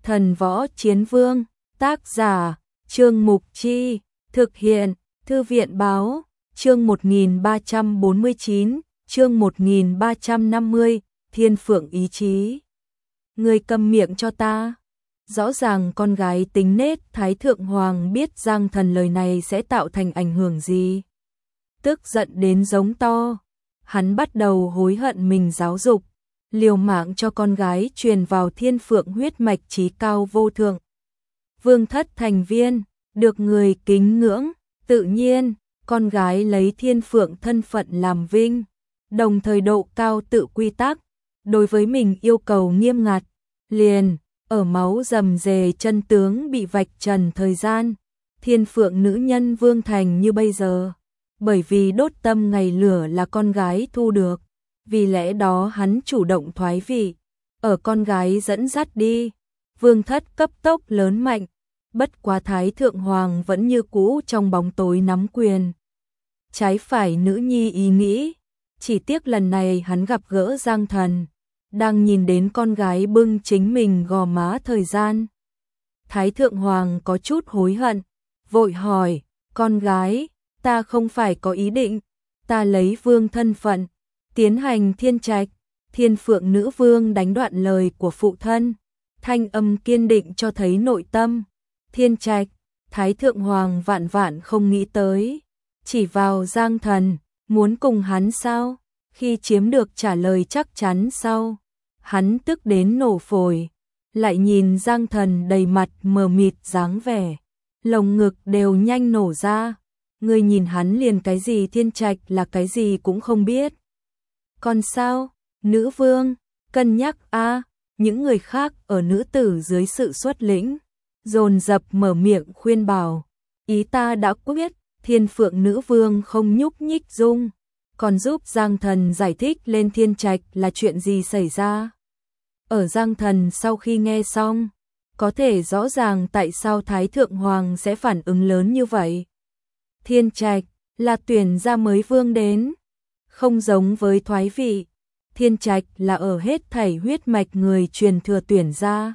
Thần Võ Chiến Vương, tác giả, Trương Mục Chi, thực hiện, Thư viện Báo, chương 1349, chương 1350, Thiên Phượng ý chí. Ngươi câm miệng cho ta. Rõ ràng con gái tính nết Thái Thượng Hoàng biết Giang Thần lời này sẽ tạo thành ảnh hưởng gì. Tức giận đến giống to. Hắn bắt đầu hối hận mình giáo dục, liều mạng cho con gái truyền vào Thiên Phượng huyết mạch chí cao vô thượng. Vương thất thành viên, được người kính ngưỡng, tự nhiên, con gái lấy Thiên Phượng thân phận làm vinh, đồng thời độ cao tự quy tắc, đối với mình yêu cầu nghiêm ngặt, liền, ở máu rầm rề chân tướng bị vạch trần thời gian, Thiên Phượng nữ nhân vương thành như bây giờ, bởi vì đốt tâm ngày lửa là con gái thu được, vì lẽ đó hắn chủ động thoái vị, ở con gái dẫn dắt đi, vương thất cấp tốc lớn mạnh, bất quá Thái Thượng Hoàng vẫn như cũ trong bóng tối nắm quyền. Trái phải nữ nhi ý nghĩ, chỉ tiếc lần này hắn gặp gỡ Giang Thần, đang nhìn đến con gái bưng chính mình gò má thời gian. Thái Thượng Hoàng có chút hối hận, vội hỏi, con gái, ta không phải có ý định, ta lấy vương thân phận, tiến hành thiên trạch, Thiên Phượng nữ vương đánh đoạn lời của phụ thân, thanh âm kiên định cho thấy nội tâm, thiên trạch, Thái Thượng Hoàng vạn vạn không nghĩ tới, chỉ vào Giang Thần, muốn cùng hắn sao, khi chiếm được trả lời chắc chắn sau, hắn tức đến nổ phổi, lại nhìn Giang Thần đầy mặt mờ mịt dáng vẻ, lồng ngực đều nhanh nổ ra, người nhìn hắn liền cái gì thiên trạch là cái gì cũng không biết. Còn sao, nữ vương, cân nhắc a, những người khác ở nữ tử dưới sự xuất lĩnh, dồn dập mở miệng khuyên bảo, ý ta đã quyết, Thiên Phượng nữ vương không nhúc nhích dung, còn giúp Giang Thần giải thích lên thiên trạch là chuyện gì xảy ra. Ở Giang Thần sau khi nghe xong, có thể rõ ràng tại sao Thái Thượng Hoàng sẽ phản ứng lớn như vậy. Thiên trạch là tuyển ra mới vương đến, không giống với thoái vị, thiên trạch là ở hết thảy huyết mạch người truyền thừa tuyển ra.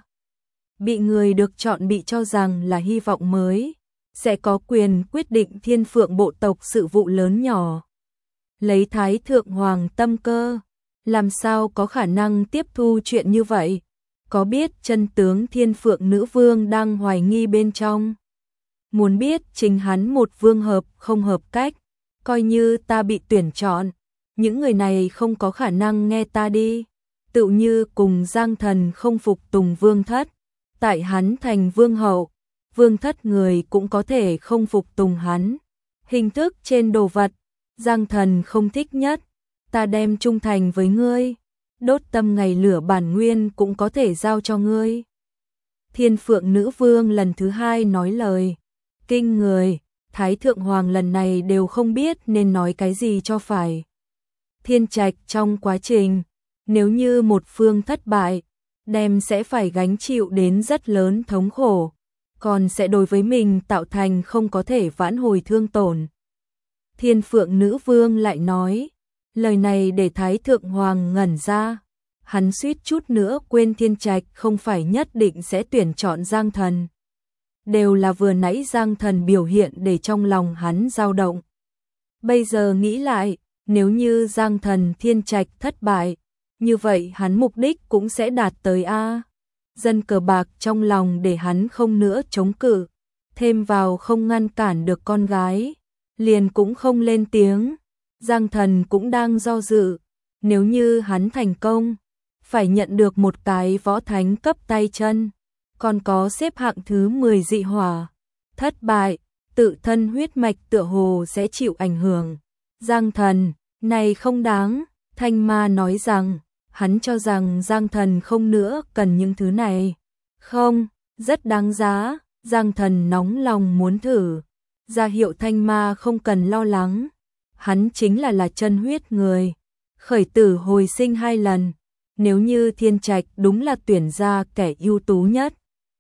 Bị người được chọn bị cho rằng là hy vọng mới, sẽ có quyền quyết định Thiên Phượng bộ tộc sự vụ lớn nhỏ. Lấy Thái Thượng Hoàng tâm cơ, làm sao có khả năng tiếp thu chuyện như vậy? Có biết chân tướng Thiên Phượng nữ vương đang hoài nghi bên trong? Muốn biết chính hắn một vương hợp không hợp cách, coi như ta bị tuyển chọn, những người này không có khả năng nghe ta đi. Tự như cùng Giang Thần không phục tùng vương thất, tại hắn thành vương hậu, vương thất người cũng có thể không phục tùng hắn. Hình thức trên đồ vật, Giang Thần không thích nhất, ta đem trung thành với ngươi, đốt tâm ngày lửa bản nguyên cũng có thể giao cho ngươi. Thiên Phượng nữ vương lần thứ hai nói lời, kinh người, Thái Thượng Hoàng lần này đều không biết nên nói cái gì cho phải. Thiên trạch trong quá trình, nếu như một phương thất bại, đem sẽ phải gánh chịu đến rất lớn thống khổ, còn sẽ đối với mình tạo thành không có thể vãn hồi thương tổn. Thiên Phượng nữ vương lại nói, lời này để Thái Thượng Hoàng ngẩn ra, hắn suýt chút nữa quên thiên trạch không phải nhất định sẽ tuyển chọn Giang Thần. Đều là vừa nãy Giang Thần biểu hiện để trong lòng hắn dao động. Bây giờ nghĩ lại, nếu như Giang Thần thiên trạch thất bại, như vậy hắn mục đích cũng sẽ đạt tới a. Dân cờ bạc trong lòng để hắn không nữa chống cự, thêm vào không ngăn cản được con gái, liền cũng không lên tiếng. Giang Thần cũng đang do dự, nếu như hắn thành công, phải nhận được một cái võ thánh cấp tay chân, còn có xếp hạng thứ 10 dị hỏa. Thất bại, tự thân huyết mạch tựa hồ sẽ chịu ảnh hưởng. Giang Thần, này không đáng, Thanh Ma nói rằng, hắn cho rằng Giang Thần không nữa cần những thứ này. Không, rất đáng giá, Giang Thần nóng lòng muốn thử. Ra hiệu Thanh Ma không cần lo lắng, hắn chính là chân huyết người, khởi tử hồi sinh 2 lần, nếu như thiên trạch đúng là tuyển ra kẻ ưu tú nhất,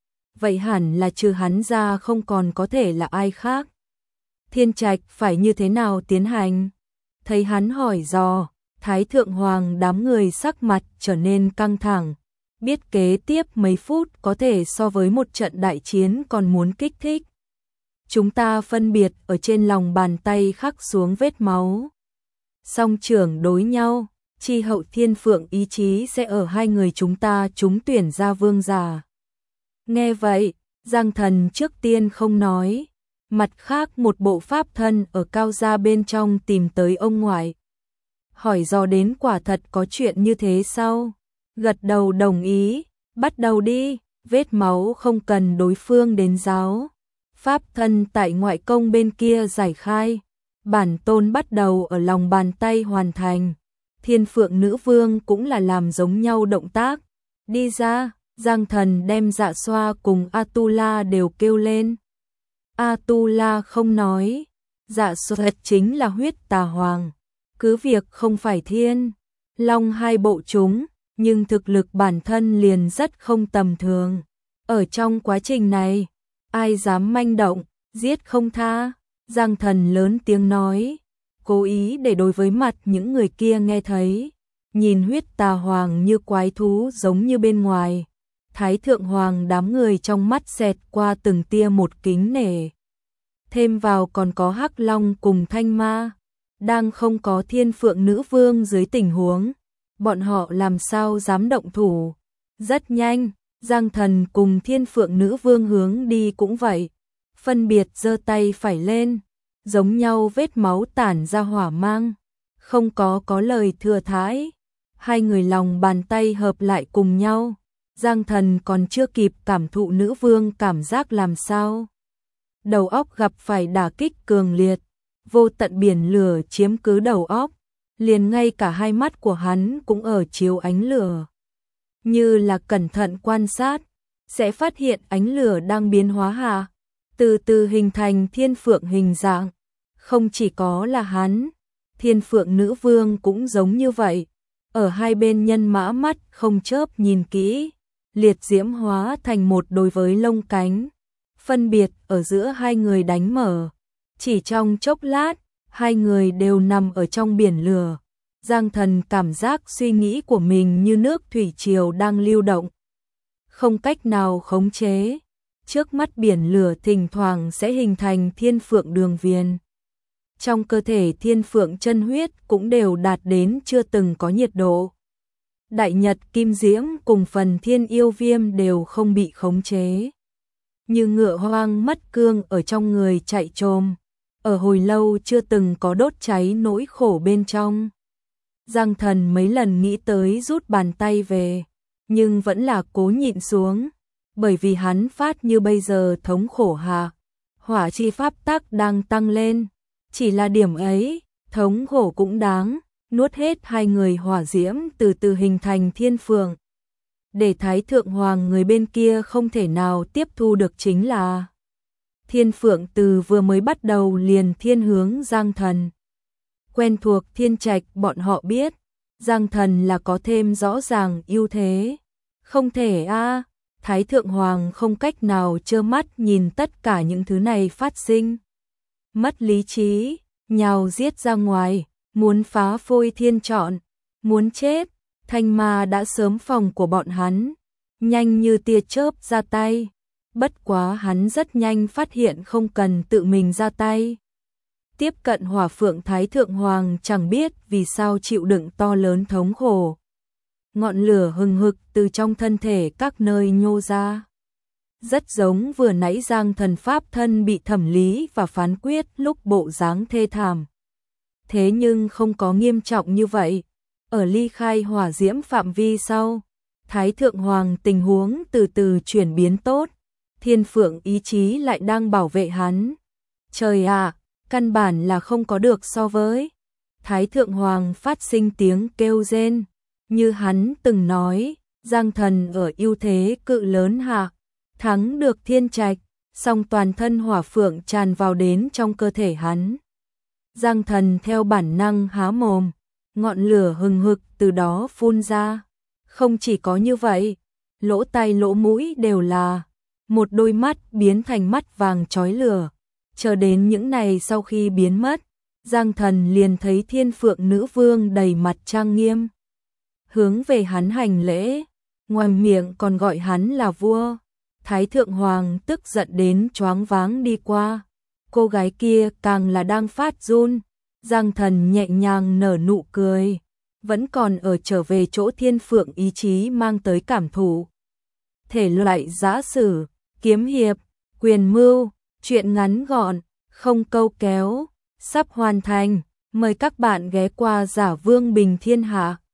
vậy hẳn là trừ hắn ra không còn có thể là ai khác. Thiên trạch phải như thế nào tiến hành? Thấy hắn hỏi dò, Thái Thượng Hoàng đám người sắc mặt trở nên căng thẳng, biết kế tiếp mấy phút có thể so với một trận đại chiến còn muốn kích thích. Chúng ta phân biệt ở trên lòng bàn tay khắc xuống vết máu. Song trưởng đối nhau, chi hậu thiên phượng ý chí sẽ ở hai người chúng ta trúng tuyển ra vương giả. Nghe vậy, Giang Thần trước tiên không nói. Mặt khác một bộ pháp thân ở cao gia bên trong tìm tới ông ngoại. Hỏi dò đến quả thật có chuyện như thế sao? Gật đầu đồng ý, bắt đầu đi, vết máu không cần đối phương đến giáo. Pháp thân tại ngoại công bên kia giải khai, bản tôn bắt đầu ở lòng bàn tay hoàn thành. Thiên Phượng Nữ Vương cũng là làm giống nhau động tác. Đi ra, Giang Thần đem Dạ Xoa cùng Atula đều kêu lên. Atula không nói, Dạ Xoa chính là huyết tà hoàng. Cứ việc không phải thiên, long hai bộ chúng, nhưng thực lực bản thân liền rất không tầm thường. Ở trong quá trình này, ai dám manh động, giết không tha. Giang Thần lớn tiếng nói, cố ý để đối với mặt những người kia nghe thấy. Nhìn huyết tà hoàng như quái thú giống như bên ngoài. Thái thượng hoàng đám người trong mắt xẹt qua từng tia một kính nể. Thêm vào còn có Hắc Long cùng Thanh Ma. Đang không có Thiên Phượng Nữ Vương dưới tình huống, bọn họ làm sao dám động thủ. Rất nhanh, Giang Thần cùng Thiên Phượng Nữ Vương hướng đi cũng vậy. Phân biệt giơ tay phải lên, giống nhau vết máu tản ra hỏa mang. Không có lời thừa thãi. Hai người lòng bàn tay hợp lại cùng nhau. Giang Thần còn chưa kịp cảm thụ nữ vương cảm giác làm sao. Đầu óc gặp phải đả kích cường liệt. Vô tận biển lửa chiếm cứ đầu óc. Liền ngay cả hai mắt của hắn cũng ở chiếu ánh lửa. Như là cẩn thận quan sát, sẽ phát hiện ánh lửa đang biến hóa hạ. Từ từ hình thành thiên phượng hình dạng. Không chỉ có là hắn, Thiên Phượng Nữ Vương cũng giống như vậy. Ở hai bên nhân mã mắt không chớp nhìn kỹ, liệt diễm hóa thành một đối với lông cánh. Phân biệt ở giữa hai người đánh mở. Chỉ trong chốc lát, hai người đều nằm ở trong biển lửa. Giang Thần cảm giác suy nghĩ của mình như nước thủy triều đang lưu động. Không cách nào khống chế. Trước mắt biển lửa thỉnh thoảng sẽ hình thành thiên phượng đường viền. Trong cơ thể thiên phượng chân huyết cũng đều đạt đến chưa từng có nhiệt độ. Đại nhật kim diễm cùng phần thiên yêu viêm đều không bị khống chế. Như ngựa hoang mất cương ở trong người chạy trồm. Ở hồi lâu chưa từng có đốt cháy nỗi khổ bên trong. Giang Thần mấy lần nghĩ tới rút bàn tay về, nhưng vẫn là cố nhịn xuống. Bởi vì hắn phát như bây giờ thống khổ hạ. Hỏa chi pháp tắc đang tăng lên. Chỉ là điểm ấy, thống khổ cũng đáng. Nuốt hết hai người hỏa diễm từ từ hình thành thiên phượng. Để Thái Thượng Hoàng người bên kia không thể nào tiếp thu được chính là thiên phượng từ vừa mới bắt đầu liền thiên hướng Giang Thần. Quen thuộc thiên trạch bọn họ biết, Giang Thần là có thêm rõ ràng ưu thế. Không thể a, Thái Thượng Hoàng không cách nào trơ mắt nhìn tất cả những thứ này phát sinh. Mất lý trí, nhào giết ra ngoài, muốn phá phôi thiên trọn, muốn chết. Thanh Ma đã sớm phòng của bọn hắn, nhanh như tia chớp ra tay. Bất quá hắn rất nhanh phát hiện không cần tự mình ra tay. Tiếp cận Hỏa Phượng Thái Thượng Hoàng chẳng biết vì sao chịu đựng to lớn thống khổ. Ngọn lửa hừng hực từ trong thân thể các nơi nhô ra. Rất giống vừa nãy Giang Thần pháp thân bị thẩm lý và phán quyết lúc bộ dáng thê thảm. Thế nhưng không có nghiêm trọng như vậy. Ở ly khai hỏa diễm phạm vi sau, Thái Thượng Hoàng tình huống từ từ chuyển biến tốt. Thiên Phượng ý chí lại đang bảo vệ hắn. Trời ạ, căn bản là không có được so với. Thái Thượng Hoàng phát sinh tiếng kêu rên. Như hắn từng nói, Giang Thần ở ưu thế cự lớn hạ, thắng được thiên trạch, song toàn thân hỏa phượng tràn vào đến trong cơ thể hắn. Giang Thần theo bản năng há mồm, ngọn lửa hừng hực từ đó phun ra. Không chỉ có như vậy, lỗ tai lỗ mũi đều là, một đôi mắt biến thành mắt vàng chói lửa. Chờ đến những này sau khi biến mất, Giang Thần liền thấy Thiên Phượng Nữ Vương đầy mặt trang nghiêm. Hướng về hắn hành lễ, ngoài miệng còn gọi hắn là vua. Thái thượng hoàng tức giận đến choáng váng đi qua. Cô gái kia càng là đang phát run. Giang Thần nhẹ nhàng nở nụ cười, vẫn còn ở trở về chỗ Thiên Phượng ý chí mang tới cảm thụ. Thể loại giã sử, kiếm hiệp, quyền mưu, truyện ngắn gọn, không câu kéo, sắp hoàn thành. Mời các bạn ghé qua Giả Vương Bình Thiên Hạ.